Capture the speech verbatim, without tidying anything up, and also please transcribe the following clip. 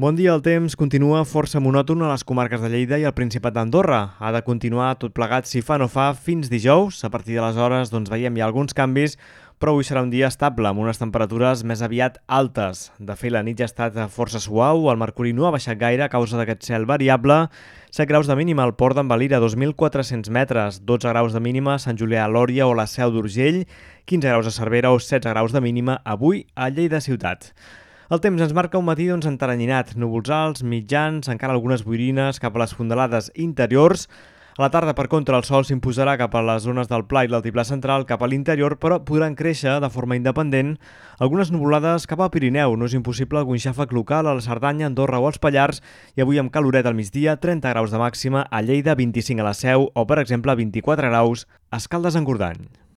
Bon dia, el temps continua força monòton a les comarques de Lleida i al Principat d'Andorra. Ha de continuar tot plegat si fa no fa fins dijous. A partir d'aleshores doncs, veiem ja alguns canvis, però avui serà un dia estable, amb unes temperatures més aviat altes. De fet, la nit ja ha estat força suau, el mercuri no ha baixat gaire a causa d'aquest cel variable. set graus de mínima al port d'en Valira, dos mil quatre-cents metres, dotze graus de mínima a Sant Julià a Lòria o la Seu d'Urgell, quinze graus a Cervera o setze graus de mínima avui a Lleida ciutat. El temps ens marca un matí doncs, enteranyinat, núvols alts, mitjans, encara algunes boirines cap a les fondalades interiors. A la tarda, per contra, el sol s'imposarà cap a les zones del Pla i l'Altiplà Central cap a l'interior, però podran créixer de forma independent algunes nuvolades cap al Pirineu. No és impossible algun xàfec local a la Cerdanya, Andorra o als Pallars, i avui amb caloret al migdia, trenta graus de màxima a Lleida, vint-i-cinc a la Seu o, per exemple, vint-i-quatre graus a Escaldes-Engordany.